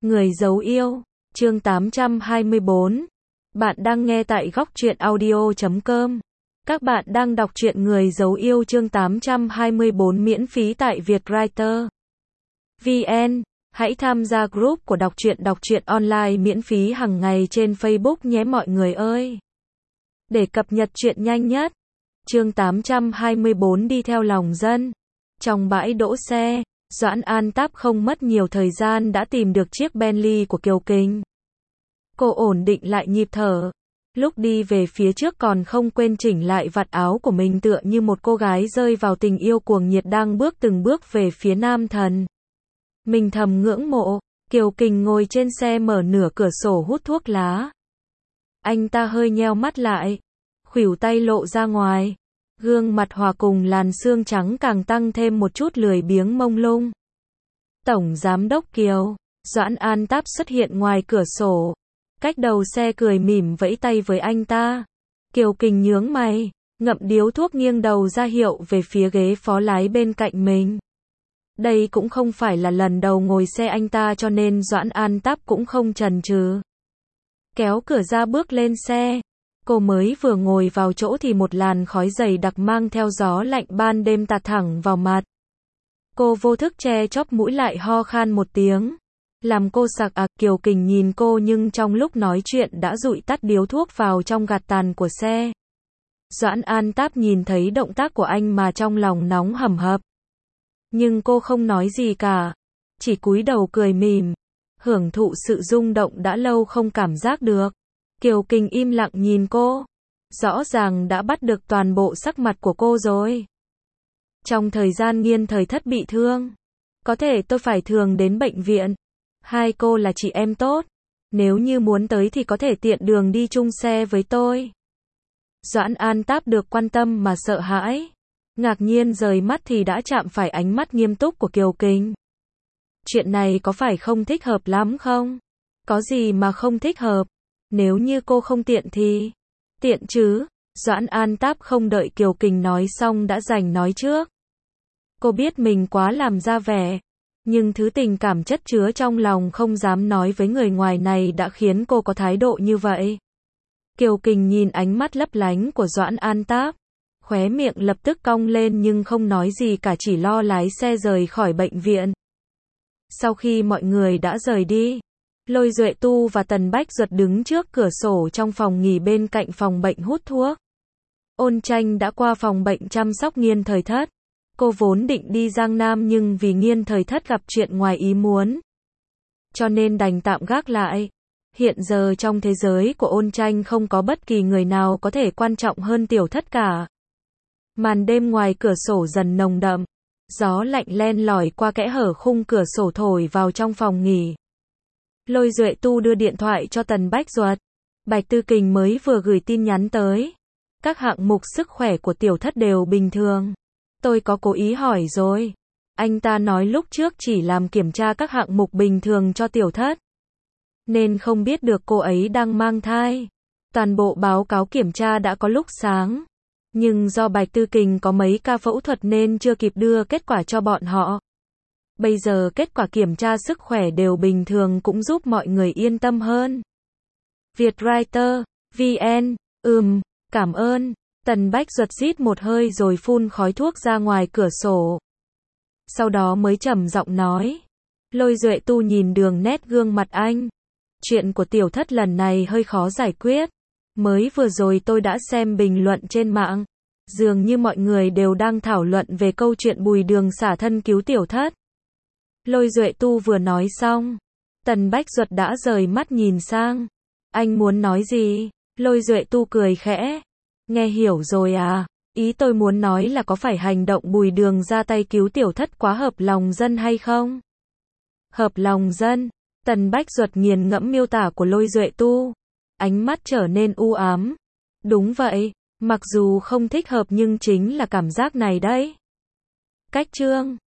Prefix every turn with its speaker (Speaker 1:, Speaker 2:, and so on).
Speaker 1: Người giấu yêu, chương 824. Bạn đang nghe tại góc truyện audio.com. Các bạn đang đọc truyện Người giấu yêu chương 824 miễn phí tại Vietwriter VN. Hãy tham gia group của đọc truyện online miễn phí hàng ngày trên Facebook nhé mọi người ơi. Để cập nhật truyện nhanh nhất. Chương 824 đi theo lòng dân. Trong bãi đỗ xe, Doãn An Táp không mất nhiều thời gian đã tìm được chiếc Bentley của Kiều Kình. Cô ổn định lại nhịp thở. Lúc đi về phía trước còn không quên chỉnh lại vạt áo của mình tựa như một cô gái rơi vào tình yêu cuồng nhiệt đang từng bước về phía nam thần. Mình thầm ngưỡng mộ. Kiều Kình ngồi trên xe mở nửa cửa sổ hút thuốc lá. Anh ta hơi nheo mắt lại, khuỷu tay lộ ra ngoài. Gương mặt hòa cùng làn xương trắng càng tăng thêm một chút lười biếng mông lung. Tổng Giám đốc Kiều, Doãn An Táp xuất hiện ngoài cửa sổ. Cách đầu xe cười mỉm vẫy tay với anh ta. Kiều Kình nhướng mày, ngậm điếu thuốc nghiêng đầu ra hiệu về phía ghế phó lái bên cạnh mình. Đây cũng không phải là lần đầu ngồi xe anh ta cho nên Doãn An Táp cũng không chần chừ. Kéo cửa ra bước lên xe. Cô mới vừa ngồi vào chỗ thì một làn khói dày đặc mang theo gió lạnh ban đêm tạt thẳng vào mặt. Cô vô thức che chóp mũi lại ho khan một tiếng. Làm cô sặc Kiều Kình nhìn cô nhưng trong lúc nói chuyện đã dụi tắt điếu thuốc vào trong gạt tàn của xe. Doãn An Táp nhìn thấy động tác của anh mà trong lòng nóng hầm hập. Nhưng cô không nói gì cả. Chỉ cúi đầu cười mỉm. Hưởng thụ sự rung động đã lâu không cảm giác được. Kiều Kình im lặng nhìn cô. Rõ ràng đã bắt được toàn bộ sắc mặt của cô rồi. Trong thời gian Nghiên Thời Thất bị thương, có thể tôi phải thường đến bệnh viện. Hai cô là chị em tốt. Nếu như muốn tới thì có thể tiện đường đi chung xe với tôi. Doãn An Táp được quan tâm mà sợ hãi. Ngạc nhiên rời mắt thì đã chạm phải ánh mắt nghiêm túc của Kiều Kình. Chuyện này có phải không thích hợp lắm không? Có gì mà không thích hợp? Nếu như cô không tiện thì... Tiện chứ? Doãn An Táp không đợi Kiều Kình nói xong đã giành nói trước. Cô biết mình quá làm ra vẻ. Nhưng thứ tình cảm chất chứa trong lòng không dám nói với người ngoài này đã khiến cô có thái độ như vậy. Kiều Kình nhìn ánh mắt lấp lánh của Doãn An Táp. Khóe miệng lập tức cong lên nhưng không nói gì cả, chỉ lo lái xe rời khỏi bệnh viện. Sau khi mọi người đã rời đi, Lôi Duệ Tu và Tần Bách Duật đứng trước cửa sổ trong phòng nghỉ bên cạnh phòng bệnh hút thuốc. Ôn Tranh đã qua phòng bệnh chăm sóc Nghiên Thời Thất. Cô vốn định đi Giang Nam nhưng vì Nghiên Thời Thất gặp chuyện ngoài ý muốn, cho nên đành tạm gác lại. Hiện giờ trong thế giới của Ôn Tranh không có bất kỳ người nào có thể quan trọng hơn Tiểu Thất cả. Màn đêm ngoài cửa sổ dần nồng đậm. Gió lạnh len lỏi qua kẽ hở khung cửa sổ thổi vào trong phòng nghỉ. Lôi Duệ Tu đưa điện thoại cho Tần Bách Duật. Bạch Tư Kình mới vừa gửi tin nhắn tới. Các hạng mục sức khỏe của Tiểu Thất đều bình thường. Tôi có cố ý hỏi rồi. Anh ta nói lúc trước chỉ làm kiểm tra các hạng mục bình thường cho Tiểu Thất, nên không biết được cô ấy đang mang thai. Toàn bộ báo cáo kiểm tra đã có lúc sáng. Nhưng do Bạch Tư Kình có mấy ca phẫu thuật nên chưa kịp đưa kết quả cho bọn họ. Bây giờ kết quả kiểm tra sức khỏe đều bình thường cũng giúp mọi người yên tâm hơn. Vietwriter VN. Cảm ơn. Tần Bách Duật rít một hơi rồi phun khói thuốc ra ngoài cửa sổ. Sau đó mới trầm giọng nói. Lôi Duệ Tu nhìn đường nét gương mặt anh. Chuyện của Tiểu Thất lần này hơi khó giải quyết. Mới vừa rồi tôi đã xem bình luận trên mạng. Dường như mọi người đều đang thảo luận về câu chuyện Bùi Đường xả thân cứu Tiểu Thất. Lôi Duệ Tu vừa nói xong, Tần Bách Duật đã rời mắt nhìn sang. Anh muốn nói gì? Lôi Duệ Tu cười khẽ. Nghe hiểu rồi à? Ý tôi muốn nói là có phải hành động Bùi Đường ra tay cứu Tiểu Thất quá hợp lòng dân hay không? Hợp lòng dân? Tần Bách Duật nghiền ngẫm miêu tả của Lôi Duệ Tu. Ánh mắt trở nên u ám. Đúng vậy, mặc dù không thích hợp nhưng chính là cảm giác này đấy. Cách chương